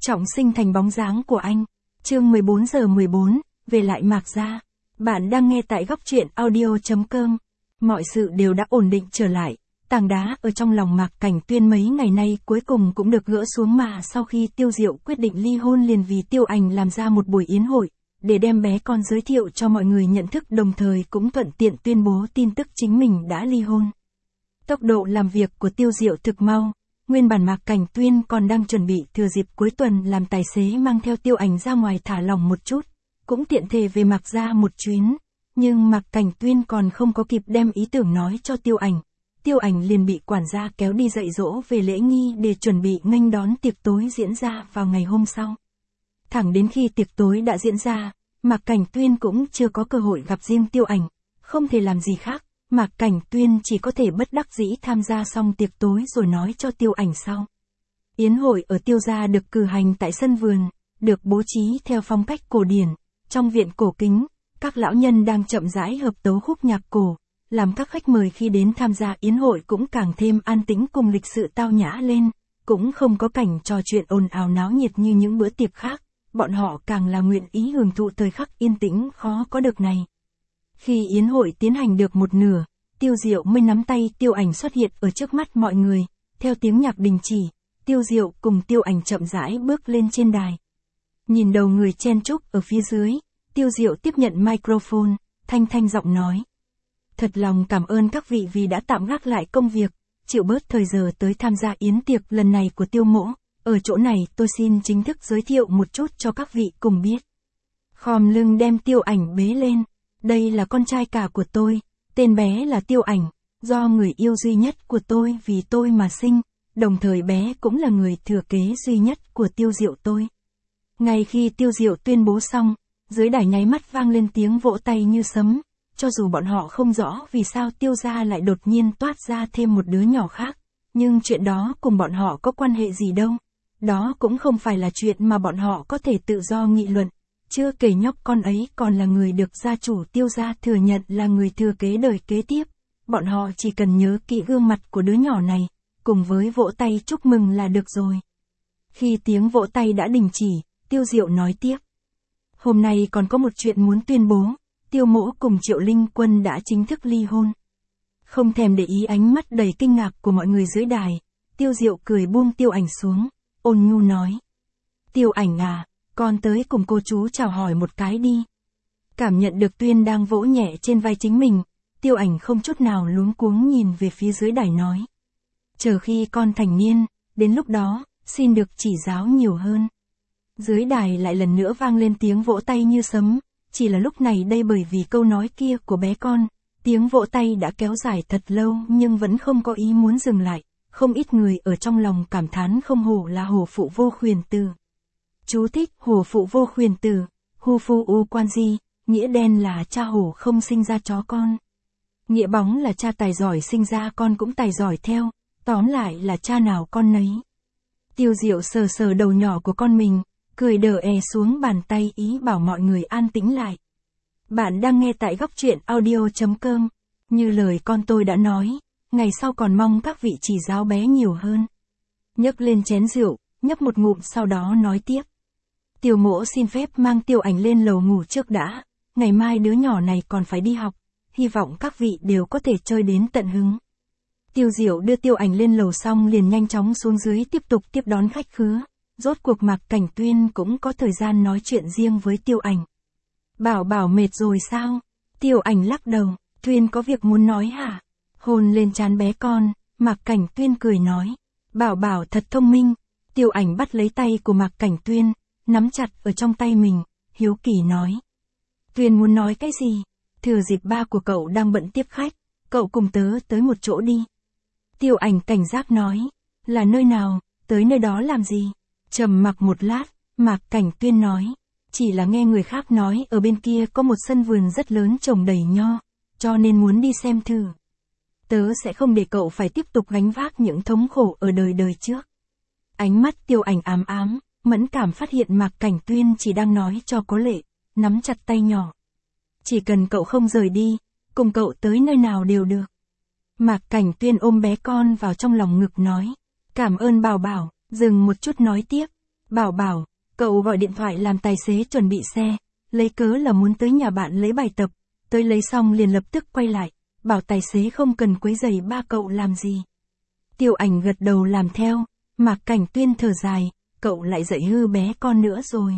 Trọng sinh thành bóng dáng của anh. Chương 14:14, về lại Mạc Gia. Bạn đang nghe tại góc truyện audio.com. Mọi sự đều đã ổn định trở lại. Tảng đá ở trong lòng Mạc Cảnh Tuyên mấy ngày nay cuối cùng cũng được gỡ xuống, mà sau khi Tiêu Diệu quyết định ly hôn liền vì Tiêu Ảnh làm ra một buổi yến hội, để đem bé con giới thiệu cho mọi người nhận thức, đồng thời cũng thuận tiện tuyên bố tin tức chính mình đã ly hôn. Tốc độ làm việc của Tiêu Diệu thực mau. Nguyên bản Mạc Cảnh Tuyên còn đang chuẩn bị thừa dịp cuối tuần làm tài xế mang theo Tiêu Ảnh ra ngoài thả lỏng một chút, cũng tiện thể về Mạc Gia một chuyến. Nhưng Mạc Cảnh Tuyên còn không có kịp đem ý tưởng nói cho Tiêu Ảnh. Tiêu Ảnh liền bị quản gia kéo đi dạy dỗ về lễ nghi để chuẩn bị nghênh đón tiệc tối diễn ra vào ngày hôm sau. Thẳng đến khi tiệc tối đã diễn ra, Mạc Cảnh Tuyên cũng chưa có cơ hội gặp riêng Tiêu Ảnh, không thể làm gì khác. Mạc Cảnh Tuyên chỉ có thể bất đắc dĩ tham gia xong tiệc tối rồi nói cho Tiêu Ảnh sau. Yến hội ở Tiêu gia được cử hành tại sân vườn, được bố trí theo phong cách cổ điển. Trong viện cổ kính, các lão nhân đang chậm rãi hợp tấu khúc nhạc cổ, làm các khách mời khi đến tham gia yến hội cũng càng thêm an tĩnh cùng lịch sự tao nhã lên, cũng không có cảnh trò chuyện ồn ào náo nhiệt như những bữa tiệc khác, bọn họ càng là nguyện ý hưởng thụ thời khắc yên tĩnh khó có được này. Khi yến hội tiến hành được một nửa, Tiêu Diệu mới nắm tay Tiêu Ảnh xuất hiện ở trước mắt mọi người, theo tiếng nhạc đình chỉ, Tiêu Diệu cùng Tiêu Ảnh chậm rãi bước lên trên đài. Nhìn đầu người chen chúc ở phía dưới, Tiêu Diệu tiếp nhận microphone, thanh giọng nói. Thật lòng cảm ơn các vị vì đã tạm gác lại công việc, chịu bớt thời giờ tới tham gia yến tiệc lần này của Tiêu mỗ. Ở chỗ này tôi xin chính thức giới thiệu một chút cho các vị cùng biết. Khom lưng đem Tiêu Ảnh bế lên. Đây là con trai cả của tôi, tên bé là Tiêu Ảnh, do người yêu duy nhất của tôi vì tôi mà sinh, đồng thời bé cũng là người thừa kế duy nhất của Tiêu Diệu tôi. Ngay khi Tiêu Diệu tuyên bố xong, dưới đài nháy mắt vang lên tiếng vỗ tay như sấm, cho dù bọn họ không rõ vì sao Tiêu gia lại đột nhiên toát ra thêm một đứa nhỏ khác, nhưng chuyện đó cùng bọn họ có quan hệ gì đâu. Đó cũng không phải là chuyện mà bọn họ có thể tự do nghị luận. Chưa kể nhóc con ấy còn là người được gia chủ Tiêu gia thừa nhận là người thừa kế đời kế tiếp. Bọn họ chỉ cần nhớ kỹ gương mặt của đứa nhỏ này, cùng với vỗ tay chúc mừng là được rồi. Khi tiếng vỗ tay đã đình chỉ, Tiêu Diệu nói tiếp. Hôm nay còn có một chuyện muốn tuyên bố, Tiêu mỗ cùng Triệu Linh Quân đã chính thức ly hôn. Không thèm để ý ánh mắt đầy kinh ngạc của mọi người dưới đài, Tiêu Diệu cười buông Tiêu Ảnh xuống, ôn nhu nói. Tiêu Ảnh à, con tới cùng cô chú chào hỏi một cái đi. Cảm nhận được Tuyên đang vỗ nhẹ trên vai chính mình, Tiêu Ảnh không chút nào luống cuống nhìn về phía dưới đài nói. Chờ khi con thành niên, đến lúc đó, xin được chỉ giáo nhiều hơn. Dưới đài lại lần nữa vang lên tiếng vỗ tay như sấm, chỉ là lúc này đây bởi vì câu nói kia của bé con, tiếng vỗ tay đã kéo dài thật lâu nhưng vẫn không có ý muốn dừng lại, không ít người ở trong lòng cảm thán không hổ là hổ phụ vô khuyển từ. Chú thích hổ phụ vô khuyển từ, hu phu u quan di, nghĩa đen là cha hổ không sinh ra chó con. Nghĩa bóng là cha tài giỏi sinh ra con cũng tài giỏi theo, tóm lại là cha nào con nấy. Tiêu Diệu sờ sờ đầu nhỏ của con mình, cười đờ xuống bàn tay ý bảo mọi người an tĩnh lại. Bạn đang nghe tại góc truyện audio.com, như lời con tôi đã nói, ngày sau còn mong các vị chỉ giáo bé nhiều hơn. Nhấc lên chén rượu, nhấp một ngụm sau đó nói tiếp. Tiêu mỗ xin phép mang Tiêu Ảnh lên lầu ngủ trước đã, ngày mai đứa nhỏ này còn phải đi học, hy vọng các vị đều có thể chơi đến tận hứng. Tiêu Diệu đưa Tiêu Ảnh lên lầu xong liền nhanh chóng xuống dưới tiếp tục tiếp đón khách khứa. Rốt cuộc Mạc Cảnh Tuyên cũng có thời gian nói chuyện riêng với Tiêu Ảnh. Bảo mệt rồi sao? Tiêu Ảnh lắc đầu, Tuyên có việc muốn nói hả? Hôn lên trán bé con, Mạc Cảnh Tuyên cười nói. Bảo thật thông minh. Tiêu Ảnh bắt lấy tay của Mạc Cảnh Tuyên, nắm chặt ở trong tay mình, hiếu kỳ nói. Tuyên muốn nói cái gì? Thừa dịp ba của cậu đang bận tiếp khách, cậu cùng tớ tới một chỗ đi. Tiêu Ảnh cảnh giác nói. Là nơi nào, tới nơi đó làm gì? Trầm mặc một lát, Mạc Cảnh Tuyên nói. Chỉ là nghe người khác nói ở bên kia có một sân vườn rất lớn trồng đầy nho, cho nên muốn đi xem thử. Tớ sẽ không để cậu phải tiếp tục gánh vác những thống khổ ở đời trước. Ánh mắt Tiêu Ảnh ám, mẫn cảm phát hiện Mạc Cảnh Tuyên chỉ đang nói cho có lệ, nắm chặt tay nhỏ. Chỉ cần cậu không rời đi, cùng cậu tới nơi nào đều được. Mạc Cảnh Tuyên ôm bé con vào trong lòng ngực nói. Cảm ơn Bảo, dừng một chút nói tiếp. Bảo, cậu gọi điện thoại làm tài xế chuẩn bị xe, lấy cớ là muốn tới nhà bạn lấy bài tập, tới lấy xong liền lập tức quay lại, bảo tài xế không cần quấy rầy ba cậu làm gì. Tiêu Ảnh gật đầu làm theo, Mạc Cảnh Tuyên thở dài, cậu lại dạy hư bé con nữa rồi.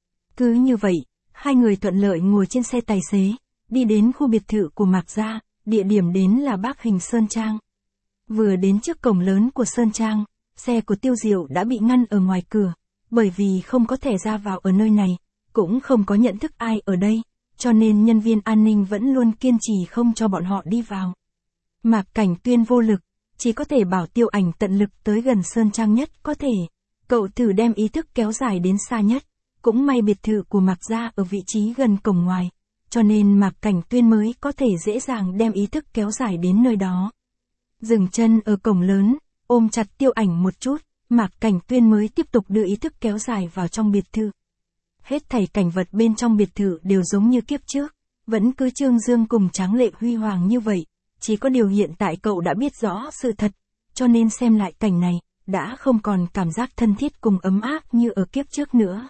Cứ như vậy, hai người thuận lợi ngồi trên xe tài xế, đi đến khu biệt thự của Mạc gia, địa điểm đến là Bác Hình Sơn Trang. Vừa đến trước cổng lớn của Sơn Trang, xe của Tiêu Diệu đã bị ngăn ở ngoài cửa, bởi vì không có thẻ ra vào ở nơi này, cũng không có nhận thức ai ở đây, cho nên nhân viên an ninh vẫn luôn kiên trì không cho bọn họ đi vào. Mạc Cảnh Tuyên vô lực, chỉ có thể bảo Tiêu Ảnh tận lực tới gần Sơn Trang nhất có thể. Cậu thử đem ý thức kéo dài đến xa nhất, cũng may biệt thự của Mạc gia ở vị trí gần cổng ngoài, cho nên Mạc Cảnh Tuyên mới có thể dễ dàng đem ý thức kéo dài đến nơi đó. Dừng chân ở cổng lớn, ôm chặt Tiêu Ảnh một chút, Mạc Cảnh Tuyên mới tiếp tục đưa ý thức kéo dài vào trong biệt thự. Hết thảy cảnh vật bên trong biệt thự đều giống như kiếp trước, vẫn cứ trương dương cùng tráng lệ huy hoàng như vậy, chỉ có điều hiện tại cậu đã biết rõ sự thật, cho nên xem lại cảnh này, đã không còn cảm giác thân thiết cùng ấm áp như ở kiếp trước nữa.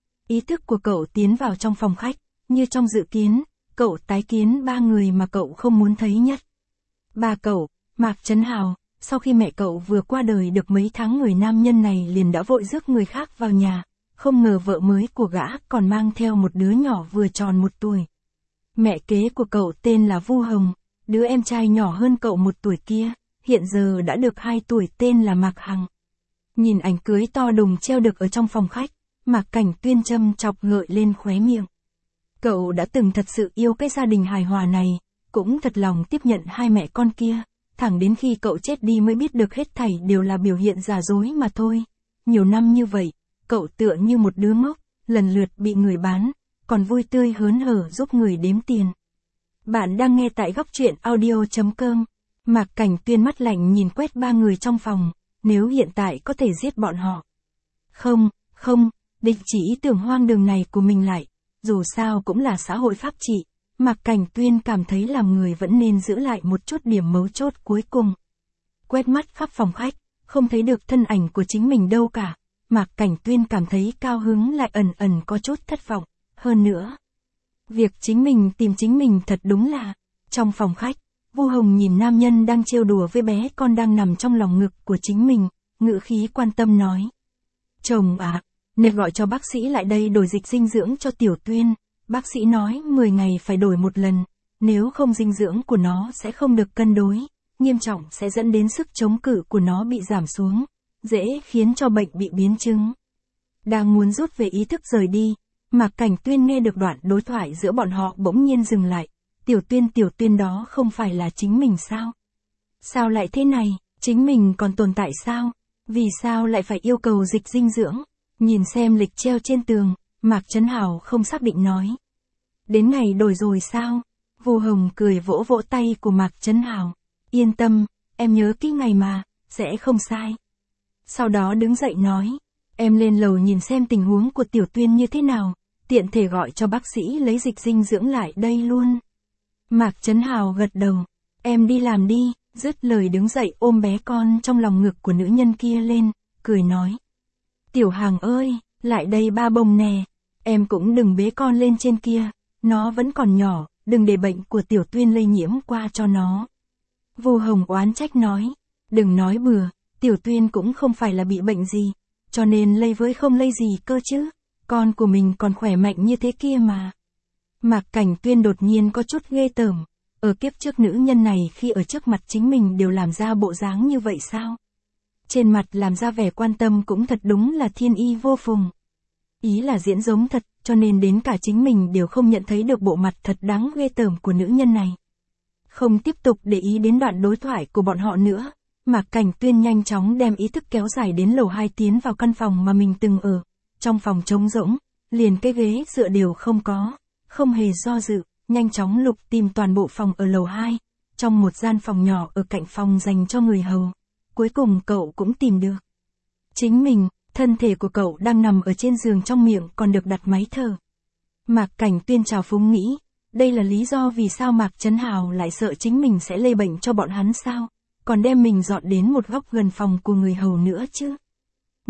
Ý thức của cậu tiến vào trong phòng khách, như trong dự kiến, cậu tái kiến ba người mà cậu không muốn thấy nhất. Ba cậu, Mạc Trấn Hào, sau khi mẹ cậu vừa qua đời được mấy tháng người nam nhân này liền đã vội rước người khác vào nhà, không ngờ vợ mới của gã còn mang theo một đứa nhỏ vừa tròn 1 tuổi. Mẹ kế của cậu tên là Vu Hồng, đứa em trai nhỏ hơn cậu 1 tuổi kia, hiện giờ đã được 2 tuổi tên là Mạc Hằng. Nhìn ảnh cưới to đùng treo được ở trong phòng khách, Mạc Cảnh Tuyên châm chọc ngợi lên khóe miệng. Cậu đã từng thật sự yêu cái gia đình hài hòa này, cũng thật lòng tiếp nhận hai mẹ con kia, thẳng đến khi cậu chết đi mới biết được hết thảy đều là biểu hiện giả dối mà thôi. Nhiều năm như vậy, cậu tựa như một đứa ngốc, lần lượt bị người bán, còn vui tươi hớn hở giúp người đếm tiền. Bạn đang nghe tại góc truyện audio.com. Mạc Cảnh Tuyên mắt lạnh nhìn quét ba người trong phòng, nếu hiện tại có thể giết bọn họ. Không, địch chỉ ý tưởng hoang đường này của mình lại, dù sao cũng là xã hội pháp trị, Mạc Cảnh Tuyên cảm thấy làm người vẫn nên giữ lại một chút điểm mấu chốt cuối cùng. Quét mắt khắp phòng khách, không thấy được thân ảnh của chính mình đâu cả, Mạc Cảnh Tuyên cảm thấy cao hứng lại ẩn ẩn có chút thất vọng, hơn nữa. Việc chính mình tìm chính mình thật đúng là, trong phòng khách, Vu Hồng nhìn nam nhân đang trêu đùa với bé con đang nằm trong lòng ngực của chính mình, ngữ khí quan tâm nói. Chồng à, nên gọi cho bác sĩ lại đây đổi dịch dinh dưỡng cho Tiểu Tuyên, bác sĩ nói 10 ngày phải đổi 1 lần, nếu không dinh dưỡng của nó sẽ không được cân đối, nghiêm trọng sẽ dẫn đến sức chống cự của nó bị giảm xuống, dễ khiến cho bệnh bị biến chứng. Đang muốn rút về ý thức rời đi, Mạc Cảnh Tuyên nghe được đoạn đối thoại giữa bọn họ bỗng nhiên dừng lại. Tiểu Tuyên đó không phải là chính mình sao? Sao lại thế này, chính mình còn tồn tại sao? Vì sao lại phải yêu cầu dịch dinh dưỡng? Nhìn xem lịch treo trên tường, Mạc Trấn Hào không xác định nói. Đến ngày đổi rồi sao? Vu Hồng cười vỗ vỗ tay của Mạc Trấn Hào. Yên tâm, em nhớ kỹ ngày mà, sẽ không sai. Sau đó đứng dậy nói, em lên lầu nhìn xem tình huống của Tiểu Tuyên như thế nào, tiện thể gọi cho bác sĩ lấy dịch dinh dưỡng lại đây luôn. Mạc Trấn Hào gật đầu, em đi làm đi, dứt lời đứng dậy ôm bé con trong lòng ngực của nữ nhân kia lên, cười nói. Tiểu Hàng ơi, lại đây ba bồng nè, em cũng đừng bế con lên trên kia, nó vẫn còn nhỏ, đừng để bệnh của Tiểu Tuyên lây nhiễm qua cho nó. Vu Hồng oán trách nói, đừng nói bừa, Tiểu Tuyên cũng không phải là bị bệnh gì, cho nên lây với không lây gì cơ chứ, con của mình còn khỏe mạnh như thế kia mà. Mạc Cảnh Tuyên đột nhiên có chút ghê tởm, ở kiếp trước nữ nhân này khi ở trước mặt chính mình đều làm ra bộ dáng như vậy sao? Trên mặt làm ra vẻ quan tâm cũng thật đúng là thiên y vô phùng. Ý là diễn giống thật, cho nên đến cả chính mình đều không nhận thấy được bộ mặt thật đáng ghê tởm của nữ nhân này. Không tiếp tục để ý đến đoạn đối thoại của bọn họ nữa, Mạc Cảnh Tuyên nhanh chóng đem ý thức kéo dài đến lầu 2 tiến vào căn phòng mà mình từng ở. Trong phòng trống rỗng, liền cái ghế dựa đều không có, không hề do dự, nhanh chóng lục tìm toàn bộ phòng ở lầu 2, trong một gian phòng nhỏ ở cạnh phòng dành cho người hầu. Cuối cùng cậu cũng tìm được. Chính mình, thân thể của cậu đang nằm ở trên giường, trong miệng còn được đặt máy thở. Mạc Cảnh Tuyên trào phúng nghĩ, đây là lý do vì sao Mạc Trấn Hào lại sợ chính mình sẽ lây bệnh cho bọn hắn sao, còn đem mình dọn đến một góc gần phòng của người hầu nữa chứ.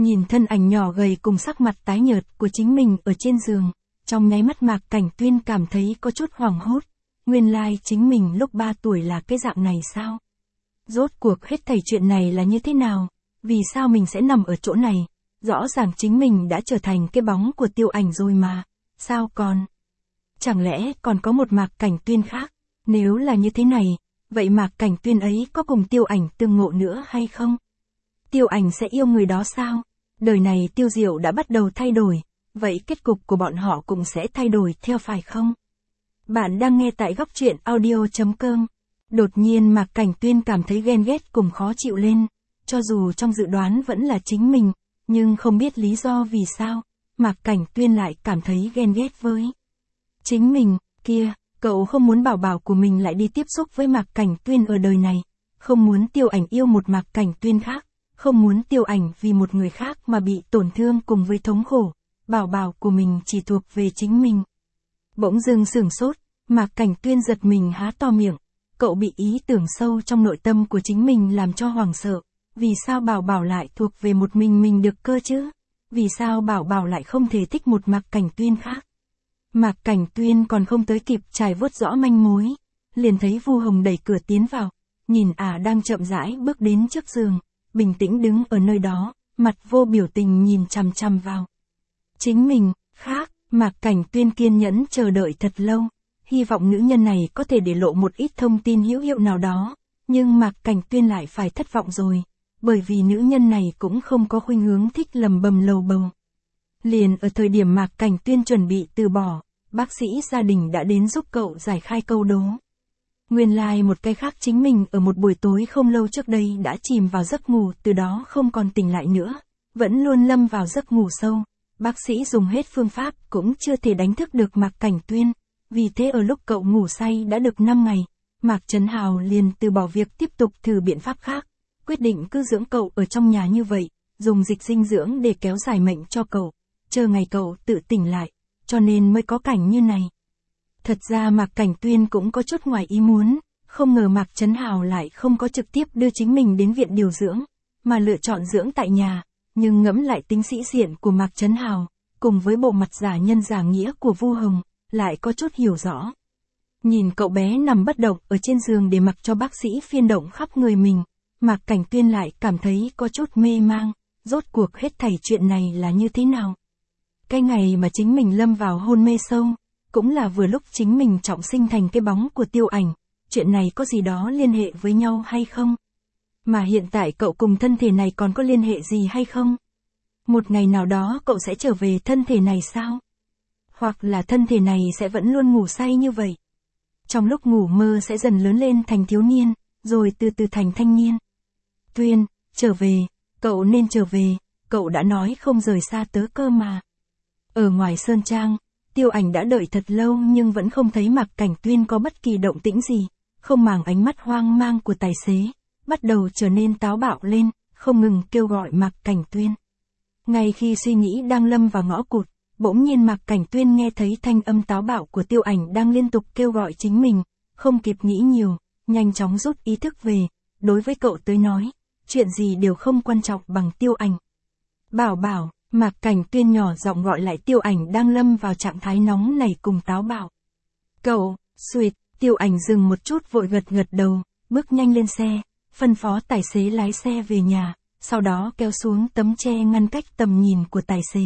Nhìn thân ảnh nhỏ gầy cùng sắc mặt tái nhợt của chính mình ở trên giường, trong nháy mắt Mạc Cảnh Tuyên cảm thấy có chút hoảng hốt. Nguyên lai chính mình lúc 3 tuổi là cái dạng này sao? Rốt cuộc hết thảy chuyện này là như thế nào? Vì sao mình sẽ nằm ở chỗ này? Rõ ràng chính mình đã trở thành cái bóng của Tiêu Ảnh rồi mà. Sao còn? Chẳng lẽ còn có một Mạc Cảnh Tuyên khác? Nếu là như thế này, vậy Mạc Cảnh Tuyên ấy có cùng Tiêu Ảnh tương ngộ nữa hay không? Tiêu Ảnh sẽ yêu người đó sao? Đời này Tiêu Diệu đã bắt đầu thay đổi, vậy kết cục của bọn họ cũng sẽ thay đổi theo phải không? Bạn đang nghe tại góc truyện audio.com. Đột nhiên Mạc Cảnh Tuyên cảm thấy ghen ghét cùng khó chịu lên, cho dù trong dự đoán vẫn là chính mình, nhưng không biết lý do vì sao, Mạc Cảnh Tuyên lại cảm thấy ghen ghét với chính mình. Kia, cậu không muốn Bảo Bảo của mình lại đi tiếp xúc với Mạc Cảnh Tuyên ở đời này, không muốn Tiêu Ảnh yêu một Mạc Cảnh Tuyên khác, không muốn Tiêu Ảnh vì một người khác mà bị tổn thương cùng với thống khổ, Bảo Bảo của mình chỉ thuộc về chính mình. Bỗng dưng sửng sốt, Mạc Cảnh Tuyên giật mình há to miệng, cậu bị ý tưởng sâu trong nội tâm của chính mình làm cho hoảng sợ, vì sao Bảo Bảo lại thuộc về một mình được cơ chứ? Vì sao Bảo Bảo lại không thể thích một Mạc Cảnh Tuyên khác? Mạc Cảnh Tuyên còn không tới kịp trải vuốt rõ manh mối, liền thấy Vu Hồng đẩy cửa tiến vào, nhìn đang chậm rãi bước đến trước giường, bình tĩnh đứng ở nơi đó, mặt vô biểu tình nhìn chằm chằm vào chính mình. Khác, Mạc Cảnh Tuyên kiên nhẫn chờ đợi thật lâu, hy vọng nữ nhân này có thể để lộ một ít thông tin hữu hiệu nào đó, nhưng Mạc Cảnh Tuyên lại phải thất vọng rồi, bởi vì nữ nhân này cũng không có khuynh hướng thích lầm bầm lầu bầu. Liền ở thời điểm Mạc Cảnh Tuyên chuẩn bị từ bỏ, bác sĩ gia đình đã đến giúp cậu giải khai câu đố. Nguyên lai một cái khác chính mình ở một buổi tối không lâu trước đây đã chìm vào giấc ngủ, từ đó không còn tỉnh lại nữa, vẫn luôn lâm vào giấc ngủ sâu. Bác sĩ dùng hết phương pháp cũng chưa thể đánh thức được Mạc Cảnh Tuyên, vì thế ở lúc cậu ngủ say đã được 5 ngày, Mạc Trấn Hào liền từ bỏ việc tiếp tục thử biện pháp khác, quyết định cứ dưỡng cậu ở trong nhà như vậy, dùng dịch dinh dưỡng để kéo dài mệnh cho cậu, chờ ngày cậu tự tỉnh lại, cho nên mới có cảnh như này. Thật ra Mạc Cảnh Tuyên cũng có chút ngoài ý muốn, không ngờ Mạc Trấn Hào lại không có trực tiếp đưa chính mình đến viện điều dưỡng, mà lựa chọn dưỡng tại nhà, nhưng ngẫm lại tính sĩ diện của Mạc Trấn Hào, cùng với bộ mặt giả nhân giả nghĩa của Vu Hồng, lại có chút hiểu rõ. Nhìn cậu bé nằm bất động ở trên giường để mặc cho bác sĩ phiên động khắp người mình, Mạc Cảnh Tuyên lại cảm thấy có chút mê mang, rốt cuộc hết thảy chuyện này là như thế nào. Cái ngày mà chính mình lâm vào hôn mê sâu, cũng là vừa lúc chính mình trọng sinh thành cái bóng của Tiêu Ảnh, chuyện này có gì đó liên hệ với nhau hay không? Mà hiện tại cậu cùng thân thể này còn có liên hệ gì hay không? Một ngày nào đó cậu sẽ trở về thân thể này sao? Hoặc là thân thể này sẽ vẫn luôn ngủ say như vậy? Trong lúc ngủ mơ sẽ dần lớn lên thành thiếu niên, rồi từ từ thành thanh niên. Tuyên, trở về, cậu nên trở về, cậu đã nói không rời xa tớ cơ mà. Ở ngoài Sơn Trang, Tiêu Ảnh đã đợi thật lâu nhưng vẫn không thấy Mạc Cảnh Tuyên có bất kỳ động tĩnh gì, không màng ánh mắt hoang mang của tài xế, bắt đầu trở nên táo bạo lên, không ngừng kêu gọi Mạc Cảnh Tuyên. Ngay khi suy nghĩ đang lâm vào ngõ cụt, bỗng nhiên Mạc Cảnh Tuyên nghe thấy thanh âm táo bạo của Tiêu Ảnh đang liên tục kêu gọi chính mình, không kịp nghĩ nhiều, nhanh chóng rút ý thức về, đối với cậu tới nói, chuyện gì đều không quan trọng bằng Tiêu Ảnh. Bảo Bảo, Mạc Cảnh Tuyên nhỏ giọng gọi lại Tiêu Ảnh đang lâm vào trạng thái nóng nảy cùng táo bạo. Cậu, Suyệt, Tiêu Ảnh dừng một chút vội gật gật đầu, bước nhanh lên xe, phân phó tài xế lái xe về nhà, sau đó kéo xuống tấm che ngăn cách tầm nhìn của tài xế.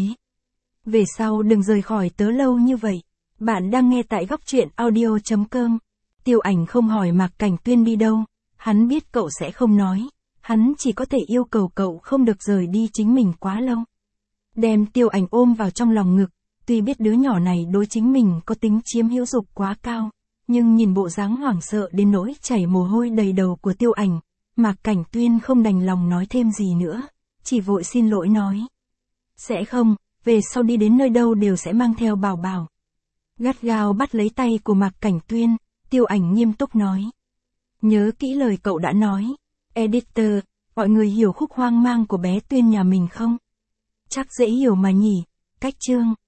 Về sau đừng rời khỏi tớ lâu như vậy. Bạn đang nghe tại góc truyện audio.com. Tiêu Ảnh không hỏi Mạc Cảnh Tuyên đi đâu, hắn biết cậu sẽ không nói, hắn chỉ có thể yêu cầu cậu không được rời đi chính mình quá lâu. Đem Tiêu Ảnh ôm vào trong lòng ngực, tuy biết đứa nhỏ này đối chính mình có tính chiếm hữu dục quá cao, nhưng nhìn bộ dáng hoảng sợ đến nỗi chảy mồ hôi đầy đầu của Tiêu Ảnh, Mạc Cảnh Tuyên không đành lòng nói thêm gì nữa, chỉ vội xin lỗi nói. Sẽ không, về sau đi đến nơi đâu đều sẽ mang theo Bảo Bảo. Gắt gao bắt lấy tay của Mạc Cảnh Tuyên, Tiêu Ảnh nghiêm túc nói. Nhớ kỹ lời cậu đã nói. Editor, mọi người hiểu khúc hoang mang của bé Tuyên nhà mình không? Chắc dễ hiểu mà nhỉ. Cách chương.